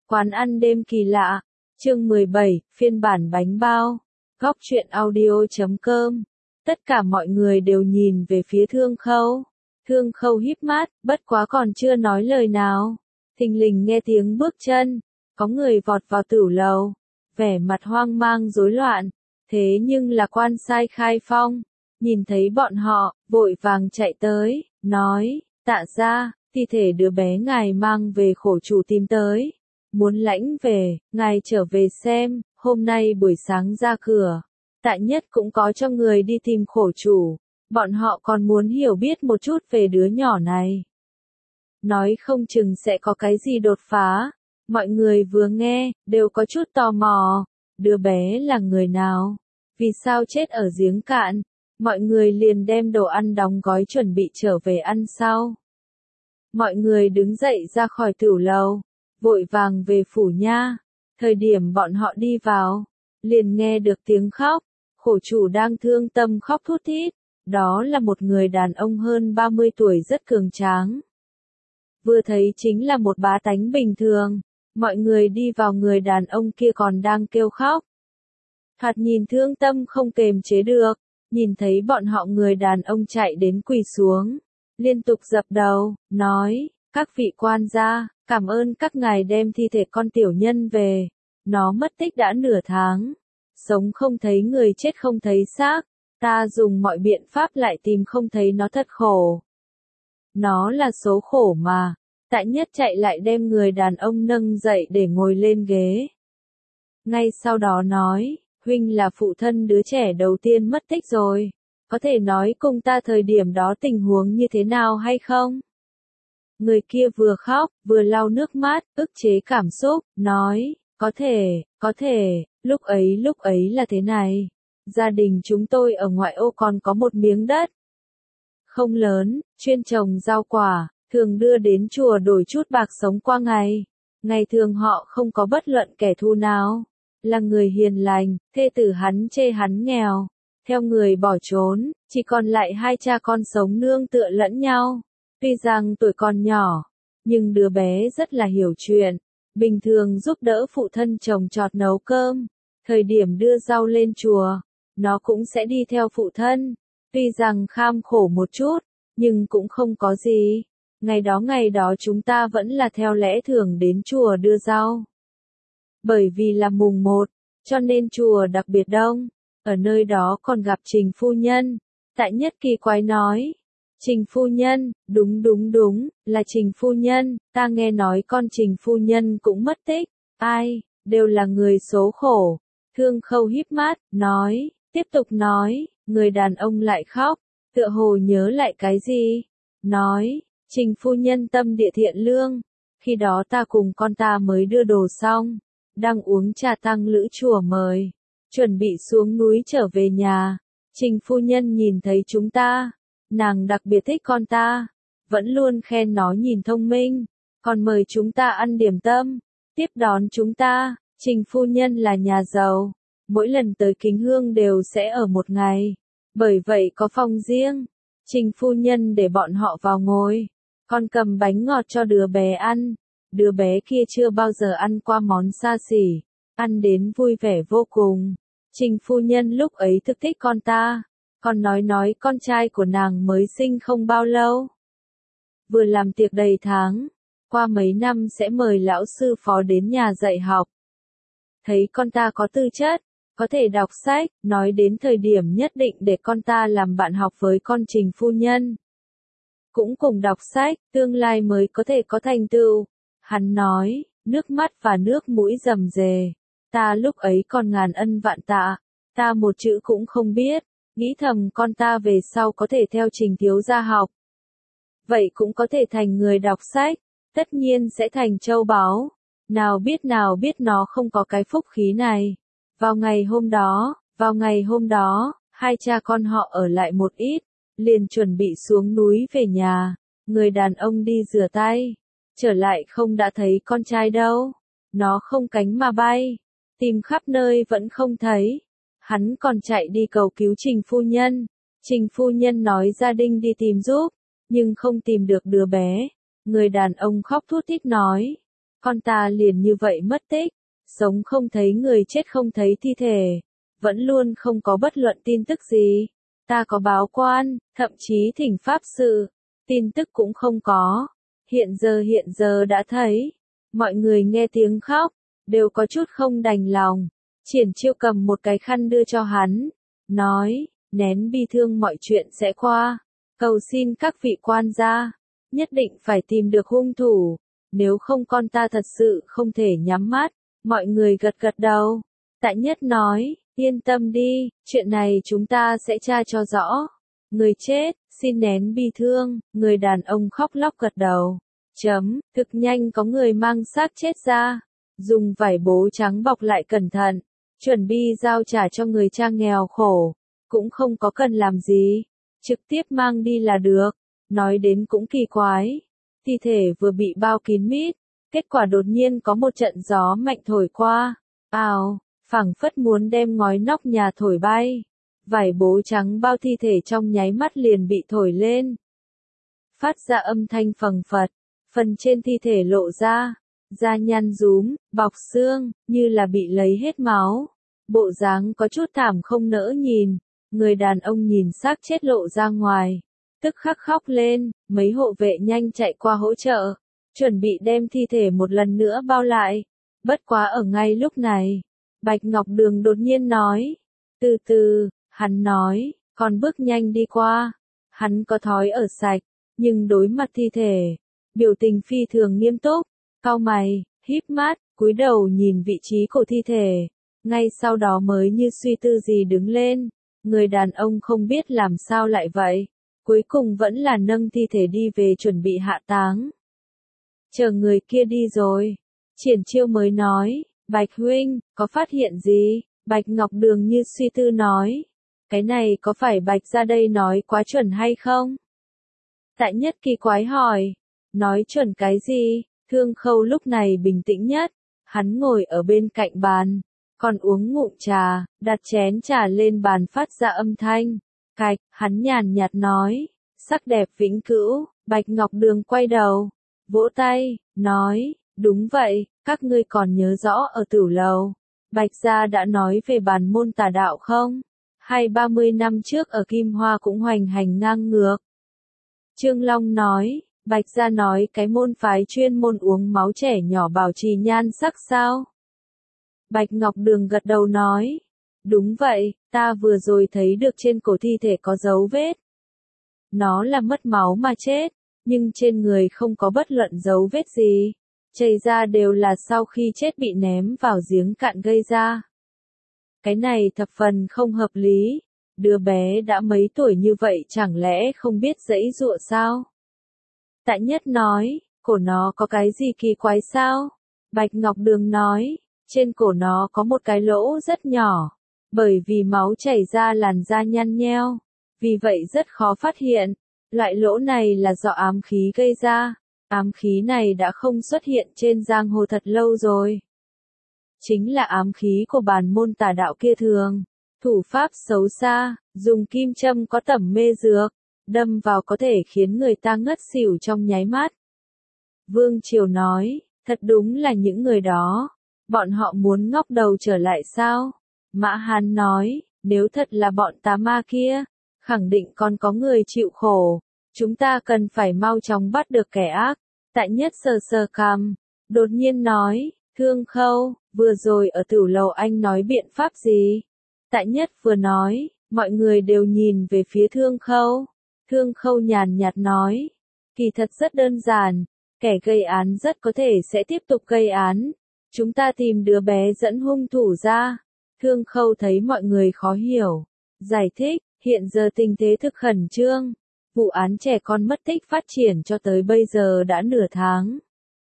Quán ăn đêm kỳ lạ, chương 17, phiên bản bánh bao, góc truyện audio.com. Tất cả mọi người đều nhìn về phía Thương Khâu. Thương Khâu híp mắt, bất quá còn chưa nói lời nào. Thình lình nghe tiếng bước chân, có người vọt vào tửu lầu, vẻ mặt hoang mang rối loạn. Thế nhưng là quan sai Khai Phong, nhìn thấy bọn họ, vội vàng chạy tới, nói, tạ gia, thi thể đứa bé ngài mang về khổ chủ tìm tới. Muốn lãnh về, ngài trở về xem, hôm nay buổi sáng ra cửa. Tạ Nhất cũng có cho người đi tìm khổ chủ, bọn họ còn muốn hiểu biết một chút về đứa nhỏ này. Nói không chừng sẽ có cái gì đột phá. Mọi người vừa nghe, đều có chút tò mò, đứa bé là người nào? Vì sao chết ở giếng cạn? Mọi người liền đem đồ ăn đóng gói chuẩn bị trở về ăn sau. Mọi người đứng dậy ra khỏi tửu lầu, vội vàng về phủ nha. Thời điểm bọn họ đi vào, liền nghe được tiếng khóc, khổ chủ đang thương tâm khóc thút thít. Đó là một người đàn ông hơn 30 tuổi rất cường tráng. Vừa thấy chính là một bá tánh bình thường, mọi người đi vào người đàn ông kia còn đang kêu khóc. Thoạt nhìn thương tâm không kềm chế được, nhìn thấy bọn họ người đàn ông chạy đến quỳ xuống, liên tục dập đầu, nói, các vị quan gia, cảm ơn các ngài đem thi thể con tiểu nhân về, nó mất tích đã nửa tháng, sống không thấy người chết không thấy xác, ta dùng mọi biện pháp lại tìm không thấy nó thật khổ. Nó là số khổ mà. Tạ Nhất chạy lại đem người đàn ông nâng dậy để ngồi lên ghế. Ngay sau đó nói, huynh là phụ thân đứa trẻ đầu tiên mất tích rồi, có thể nói cùng ta thời điểm đó tình huống như thế nào hay không? Người kia vừa khóc, vừa lau nước mắt, ức chế cảm xúc, nói, có thể, lúc ấy là thế này. Gia đình chúng tôi ở ngoại ô còn có một miếng đất. Không lớn, chuyên trồng rau quả, thường đưa đến chùa đổi chút bạc sống qua ngày. Ngày thường họ không có bất luận kẻ thù nào. Là người hiền lành, thê tử hắn chê hắn nghèo. Theo người bỏ trốn, chỉ còn lại hai cha con sống nương tựa lẫn nhau. Tuy rằng tuổi còn nhỏ, nhưng đứa bé rất là hiểu chuyện. Bình thường giúp đỡ phụ thân trồng trọt nấu cơm. Thời điểm đưa rau lên chùa, nó cũng sẽ đi theo phụ thân. Tuy rằng kham khổ một chút, nhưng cũng không có gì. Ngày đó chúng ta vẫn là theo lẽ thường đến chùa đưa rau. Bởi vì là mùng 1, cho nên chùa đặc biệt đông. Ở nơi đó còn gặp Trình phu nhân. Tạ Nhất kỳ quái nói. Trình phu nhân, đúng, là Trình phu nhân, ta nghe nói con Trình phu nhân cũng mất tích. Ai, đều là người số khổ. Thương Khâu híp mắt, nói, tiếp tục nói, người đàn ông lại khóc, tựa hồ nhớ lại cái gì. Nói, Trình phu nhân tâm địa thiện lương, khi đó ta cùng con ta mới đưa đồ xong, đang uống trà tăng lữ chùa mời, chuẩn bị xuống núi trở về nhà. Trình phu nhân nhìn thấy chúng ta, nàng đặc biệt thích con ta, vẫn luôn khen nó nhìn thông minh, còn mời chúng ta ăn điểm tâm, tiếp đón chúng ta. Trình phu nhân là nhà giàu, mỗi lần tới Kính Hương đều sẽ ở một ngày, bởi vậy có phòng riêng. Trình phu nhân để bọn họ vào ngồi, còn cầm bánh ngọt cho đứa bé ăn. Đứa bé kia chưa bao giờ ăn qua món xa xỉ, ăn đến vui vẻ vô cùng. Trình phu nhân lúc ấy thực thích con ta, còn nói con trai của nàng mới sinh không bao lâu. Vừa làm tiệc đầy tháng, qua mấy năm sẽ mời lão sư phó đến nhà dạy học. Thấy con ta có tư chất, có thể đọc sách, nói đến thời điểm nhất định để con ta làm bạn học với con Trình phu nhân. Cũng cùng đọc sách, tương lai mới có thể có thành tựu. Hắn nói, nước mắt và nước mũi rầm rề. Ta lúc ấy còn ngàn ân vạn tạ, ta một chữ cũng không biết, nghĩ thầm con ta về sau có thể theo Trình thiếu gia học. Vậy cũng có thể thành người đọc sách, tất nhiên sẽ thành châu báu. Nào biết nó không có cái phúc khí này. Vào ngày hôm đó, hai cha con họ ở lại một ít, liền chuẩn bị xuống núi về nhà. Người đàn ông đi rửa tay, trở lại không đã thấy con trai đâu. Nó không cánh mà bay, tìm khắp nơi vẫn không thấy. Hắn còn chạy đi cầu cứu Trình phu nhân. Trình phu nhân nói gia đình đi tìm giúp, nhưng không tìm được đứa bé. Người đàn ông khóc thút thít nói, con ta liền như vậy mất tích, sống không thấy người, chết không thấy thi thể, vẫn luôn không có bất luận tin tức gì. Ta có báo quan, thậm chí thỉnh pháp sự, tin tức cũng không có. Hiện giờ đã thấy, mọi người nghe tiếng khóc, đều có chút không đành lòng. Triển Chiêu cầm một cái khăn đưa cho hắn, nói, nén bi thương mọi chuyện sẽ qua, cầu xin các vị quan gia, nhất định phải tìm được hung thủ, nếu không con ta thật sự không thể nhắm mắt. Mọi người gật gật đầu. Tại Nhất nói, yên tâm đi, chuyện này chúng ta sẽ tra cho rõ. Người chết, xin nén bi thương, người đàn ông khóc lóc gật đầu. Thực nhanh có người mang xác chết ra, dùng vải bố trắng bọc lại cẩn thận, chuẩn bị giao trả cho người cha nghèo khổ, cũng không có cần làm gì, trực tiếp mang đi là được. Nói đến cũng kỳ quái, thi thể vừa bị bao kín mít, kết quả đột nhiên có một trận gió mạnh thổi qua, phảng phất muốn đem ngói nóc nhà thổi bay. Vải bố trắng bao thi thể trong nháy mắt liền bị thổi lên, phát ra âm thanh phầng phật, phần trên thi thể lộ ra, da nhăn rúm, bọc xương, như là bị lấy hết máu. Bộ dáng có chút thảm không nỡ nhìn, người đàn ông nhìn xác chết lộ ra ngoài, tức khắc khóc lên, mấy hộ vệ nhanh chạy qua hỗ trợ, chuẩn bị đem thi thể một lần nữa bao lại. Bất quá ở ngay lúc này, Bạch Ngọc Đường đột nhiên nói, từ từ, hắn nói, còn bước nhanh đi qua, hắn có thói ở sạch, nhưng đối mặt thi thể, biểu tình phi thường nghiêm túc, cau mày, híp mắt, cúi đầu nhìn vị trí của thi thể, ngay sau đó mới như suy tư gì đứng lên. Người đàn ông không biết làm sao lại vậy, cuối cùng vẫn là nâng thi thể đi về chuẩn bị hạ táng. Chờ người kia đi rồi, Triển Chiêu mới nói, Bạch huynh, có phát hiện gì? Bạch Ngọc Đường như suy tư nói, cái này có phải Bạch ra đây nói quá chuẩn hay không? Tại Nhất kỳ quái hỏi, nói chuẩn cái gì? Thương Khâu lúc này bình tĩnh nhất, hắn ngồi ở bên cạnh bàn, còn uống ngụm trà, đặt chén trà lên bàn phát ra âm thanh. Cạch, hắn nhàn nhạt nói, sắc đẹp vĩnh cửu. Bạch Ngọc Đường quay đầu, vỗ tay, nói, đúng vậy, các ngươi còn nhớ rõ ở Tửu Lầu, Bạch gia đã nói về bản môn tà đạo không? Hay 30 năm trước ở Kim Hoa cũng hoành hành ngang ngược? Trương Long nói, Bạch gia nói cái môn phái chuyên môn uống máu trẻ nhỏ bảo trì nhan sắc sao? Bạch Ngọc Đường gật đầu nói, đúng vậy, ta vừa rồi thấy được trên cổ thi thể có dấu vết. Nó là mất máu mà chết, nhưng trên người không có bất luận dấu vết gì. Chảy ra đều là sau khi chết bị ném vào giếng cạn gây ra. Cái này thập phần không hợp lý. Đứa bé đã mấy tuổi như vậy chẳng lẽ không biết giãy giụa sao? Tại Nhất nói, cổ nó có cái gì kỳ quái sao? Bạch Ngọc Đường nói, trên cổ nó có một cái lỗ rất nhỏ, bởi vì máu chảy ra làn da nhăn nheo, vì vậy rất khó phát hiện. Loại lỗ này là do ám khí gây ra. Ám khí này đã không xuất hiện trên giang hồ thật lâu rồi. Chính là ám khí của bản môn tà đạo kia thường. Thủ pháp xấu xa, dùng kim châm có tẩm mê dược, đâm vào có thể khiến người ta ngất xỉu trong nháy mắt. Vương Triều nói, thật đúng là những người đó. Bọn họ muốn ngóc đầu trở lại sao? Mã Hán nói, nếu thật là bọn tà ma kia, khẳng định còn có người chịu khổ. Chúng ta cần phải mau chóng bắt được kẻ ác. Tại Nhất sờ sờ cằm, đột nhiên nói, Thương Khâu, vừa rồi ở Tửu Lầu anh nói biện pháp gì? Tại Nhất vừa nói, mọi người đều nhìn về phía Thương Khâu. Thương Khâu nhàn nhạt nói, kỳ thật rất đơn giản, kẻ gây án rất có thể sẽ tiếp tục gây án. Chúng ta tìm đứa bé dẫn hung thủ ra. Thương Khâu thấy mọi người khó hiểu, giải thích, hiện giờ tình thế thực khẩn trương. Vụ án trẻ con mất tích phát triển cho tới bây giờ đã nửa tháng.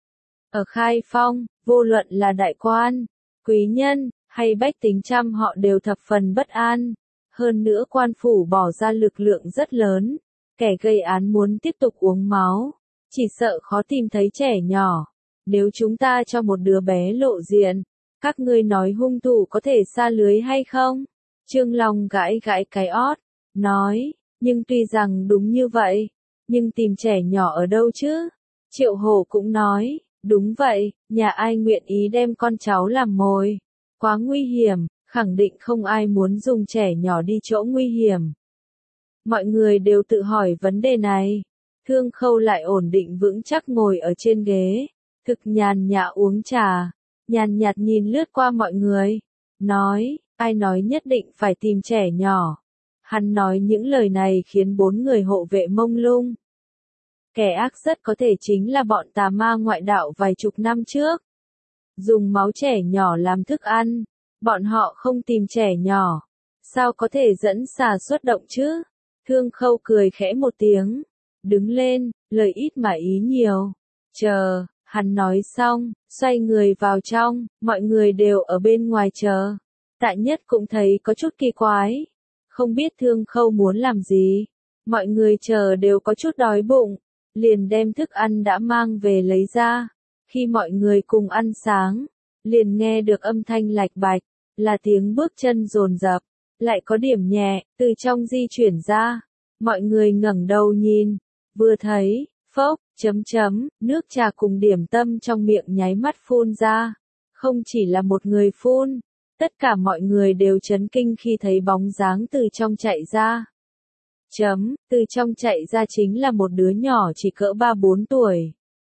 Ở Khai Phong, vô luận là đại quan, quý nhân, hay bách tính trăm họ đều thập phần bất an. Hơn nữa quan phủ bỏ ra lực lượng rất lớn. Kẻ gây án muốn tiếp tục uống máu. Chỉ sợ khó tìm thấy trẻ nhỏ. Nếu chúng ta cho một đứa bé lộ diện, các ngươi nói hung thủ có thể sa lưới hay không? Trương Long gãi gãi cái ót, nói. Nhưng tuy rằng đúng như vậy, nhưng tìm trẻ nhỏ ở đâu chứ? Triệu Hổ cũng nói, Đúng vậy, nhà ai nguyện ý đem con cháu làm mồi. Quá nguy hiểm, khẳng định không ai muốn dùng trẻ nhỏ đi chỗ nguy hiểm. Mọi người đều tự hỏi vấn đề này. Thương Khâu lại ổn định vững chắc ngồi ở trên ghế, thực nhàn nhã uống trà, nhàn nhạt nhìn lướt qua mọi người, nói, ai nói nhất định phải tìm trẻ nhỏ. Hắn nói những lời này khiến 4 người hộ vệ mông lung. Kẻ ác rất có thể chính là bọn tà ma ngoại đạo vài chục năm trước. Dùng máu trẻ nhỏ làm thức ăn, bọn họ không tìm trẻ nhỏ. Sao có thể dẫn xà xuất động chứ? Thương Khâu cười khẽ một tiếng, đứng lên, lời ít mà ý nhiều. Chờ, hắn nói xong, xoay người vào trong, mọi người đều ở bên ngoài chờ. Tạ Nhất cũng thấy có chút kỳ quái, không biết Thương Khâu muốn làm gì. Mọi người chờ đều có chút đói bụng, liền đem thức ăn đã mang về lấy ra. Khi mọi người cùng ăn sáng, liền nghe được âm thanh lạch bạch, là tiếng bước chân dồn dập, lại có điểm nhẹ, từ trong di chuyển ra. Mọi người ngẩng đầu nhìn, vừa thấy, phốc, nước trà cùng điểm tâm trong miệng nháy mắt phun ra. Không chỉ là một người phun, tất cả mọi người đều chấn kinh khi thấy bóng dáng từ trong chạy ra. Từ trong chạy ra chính là một đứa nhỏ chỉ cỡ 3-4 tuổi.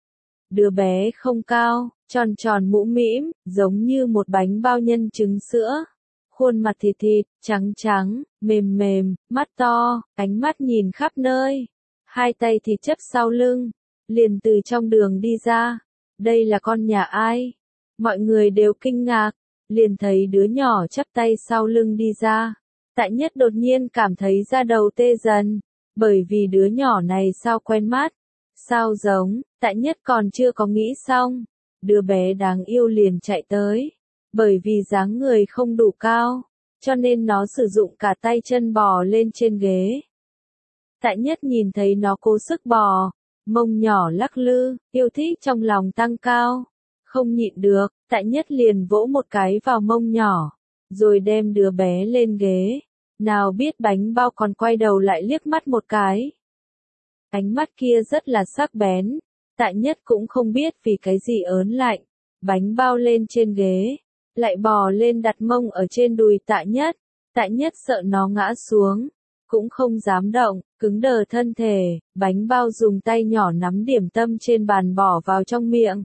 Đứa bé không cao, tròn tròn mũm mĩm, giống như một bánh bao nhân trứng sữa. Khuôn mặt thịt thịt, trắng trắng, mềm mềm, mắt to, ánh mắt nhìn khắp nơi. Hai tay thì chấp sau lưng, liền từ trong đường đi ra. Đây là con nhà ai? Mọi người đều kinh ngạc, liền thấy đứa nhỏ chắp tay sau lưng đi ra. Tạ Nhất đột nhiên cảm thấy da đầu tê dần, bởi vì đứa nhỏ này sao quen mắt, sao giống. Tạ Nhất còn chưa có nghĩ xong, đứa bé đáng yêu liền chạy tới, bởi vì dáng người không đủ cao, cho nên nó sử dụng cả tay chân bò lên trên ghế. Tạ Nhất nhìn thấy nó cố sức bò, mông nhỏ lắc lư, yêu thích trong lòng tăng cao, không nhịn được, Tạ Nhất liền vỗ một cái vào mông nhỏ, rồi đem đứa bé lên ghế. Nào biết bánh bao còn quay đầu lại liếc mắt một cái. Ánh mắt kia rất là sắc bén, Tạ Nhất cũng không biết vì cái gì ớn lạnh. Bánh bao lên trên ghế, lại bò lên đặt mông ở trên đùi Tạ Nhất. Tạ Nhất sợ nó ngã xuống, cũng không dám động, cứng đờ thân thể. Bánh bao dùng tay nhỏ nắm điểm tâm trên bàn bỏ vào trong miệng.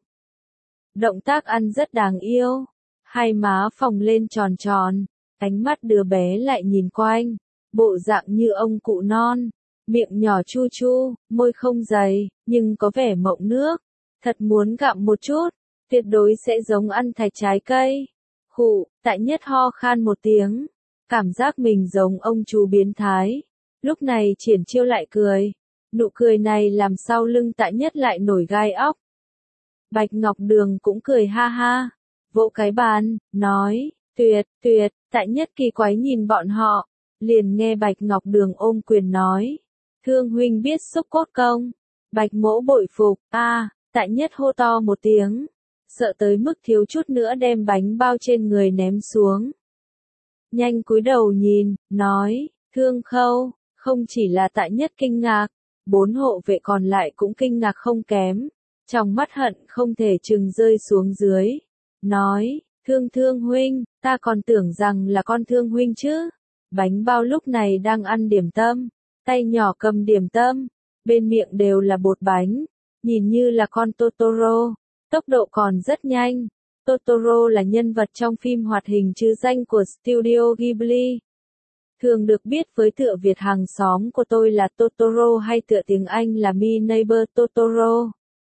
Động tác ăn rất đáng yêu, hai má phồng lên tròn tròn. Ánh mắt đứa bé lại nhìn quanh, bộ dạng như ông cụ non, miệng nhỏ chu chu, môi không dày, nhưng có vẻ mọng nước. Thật muốn gặm một chút, tuyệt đối sẽ giống ăn thạch trái cây. Khụ, Tạ Nhất ho khan một tiếng, cảm giác mình giống ông chú biến thái. Lúc này triển chiêu lại cười, nụ cười này làm sau lưng Tạ Nhất lại nổi gai óc. Bạch Ngọc Đường cũng cười ha ha, vỗ cái bàn, nói, tuyệt, tuyệt. Tạ Nhất kỳ quái nhìn bọn họ, liền nghe Bạch Ngọc Đường ôm quyền nói, Thương huynh biết xúc cốt công. Bạch Mỗ bội phục, Tạ Nhất hô to một tiếng, sợ tới mức thiếu chút nữa đem bánh bao trên người ném xuống. Nhanh cúi đầu nhìn, nói, Thương Khâu. Không chỉ là Tạ Nhất kinh ngạc, 4 hộ vệ còn lại cũng kinh ngạc không kém, trong mắt hận không thể chừng rơi xuống dưới, nói, Thương huynh, ta còn tưởng rằng là con Thương huynh chứ. Bánh bao lúc này đang ăn điểm tâm, tay nhỏ cầm điểm tâm, bên miệng đều là bột bánh, nhìn như là con Totoro, tốc độ còn rất nhanh. Totoro là nhân vật trong phim hoạt hình trứ danh của Studio Ghibli. Thường được biết với tựa Việt hàng xóm của tôi là Totoro hay tựa tiếng Anh là My Neighbor Totoro.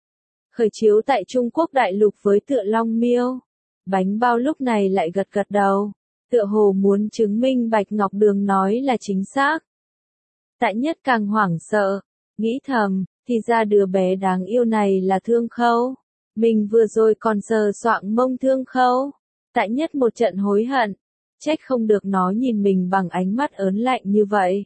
Khởi chiếu tại Trung Quốc đại lục với tựa Long Miêu. Bánh bao lúc này lại gật gật đầu, tựa hồ muốn chứng minh Bạch Ngọc Đường nói là chính xác. Tạ Nhất càng hoảng sợ, nghĩ thầm, thì ra đứa bé đáng yêu này là Thương Khâu. Mình vừa rồi còn sờ soạng mông Thương Khâu. Tạ Nhất một trận hối hận, trách không được nó nhìn mình bằng ánh mắt ớn lạnh như vậy.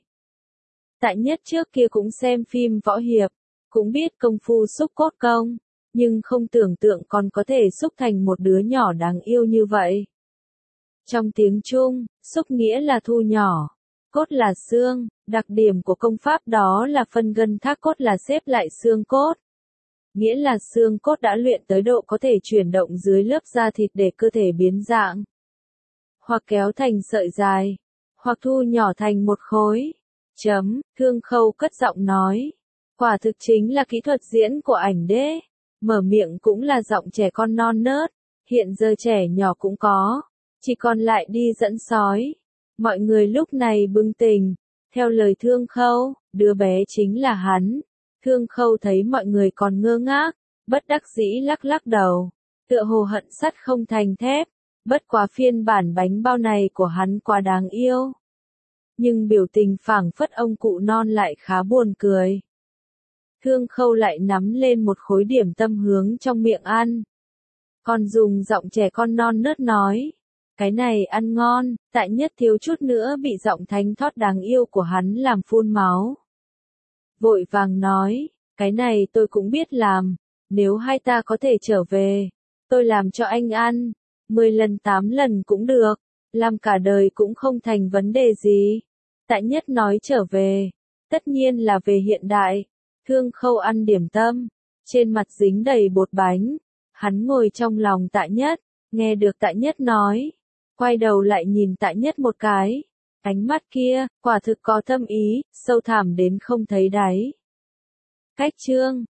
Tạ Nhất trước kia cũng xem phim võ hiệp, cũng biết công phu xúc cốt công, nhưng không tưởng tượng còn có thể xúc thành một đứa nhỏ đáng yêu như vậy. Trong tiếng Trung, xúc nghĩa là thu nhỏ, cốt là xương, đặc điểm của công pháp đó là phân gân thác cốt là xếp lại xương cốt. nghĩa là xương cốt đã luyện tới độ có thể chuyển động dưới lớp da thịt để cơ thể biến dạng, hoặc kéo thành sợi dài, hoặc thu nhỏ thành một khối. Thương Khâu cất giọng nói. Quả thực chính là kỹ thuật diễn của ảnh đế. Mở miệng cũng là giọng trẻ con non nớt. Hiện giờ trẻ nhỏ cũng có. Chỉ còn lại đi dẫn sói. Mọi người lúc này bừng tỉnh. Theo lời Thương Khâu, đứa bé chính là hắn. Thương Khâu thấy mọi người còn ngơ ngác. Bất đắc dĩ lắc lắc đầu. Tựa hồ hận sắt không thành thép. Bất quá phiên bản bánh bao này của hắn quá đáng yêu. Nhưng biểu tình phảng phất ông cụ non lại khá buồn cười. Thương Khâu lại nắm lên một khối điểm tâm hướng trong miệng ăn. Còn dùng giọng trẻ con non nớt nói. Cái này ăn ngon, Tại Nhất thiếu chút nữa bị giọng thánh thót đáng yêu của hắn làm phun máu. Vội vàng nói, cái này tôi cũng biết làm, nếu hai ta có thể trở về, tôi làm cho anh ăn, 10 lần 8 lần cũng được, làm cả đời cũng không thành vấn đề gì. Tại Nhất nói trở về, tất nhiên là về hiện đại. Thương Khâu ăn điểm tâm, trên mặt dính đầy bột bánh, hắn ngồi trong lòng Tại Nhất, nghe được Tại Nhất nói, quay đầu lại nhìn Tại Nhất một cái, ánh mắt kia, quả thực có thâm ý, sâu thẳm đến không thấy đáy. Cách chương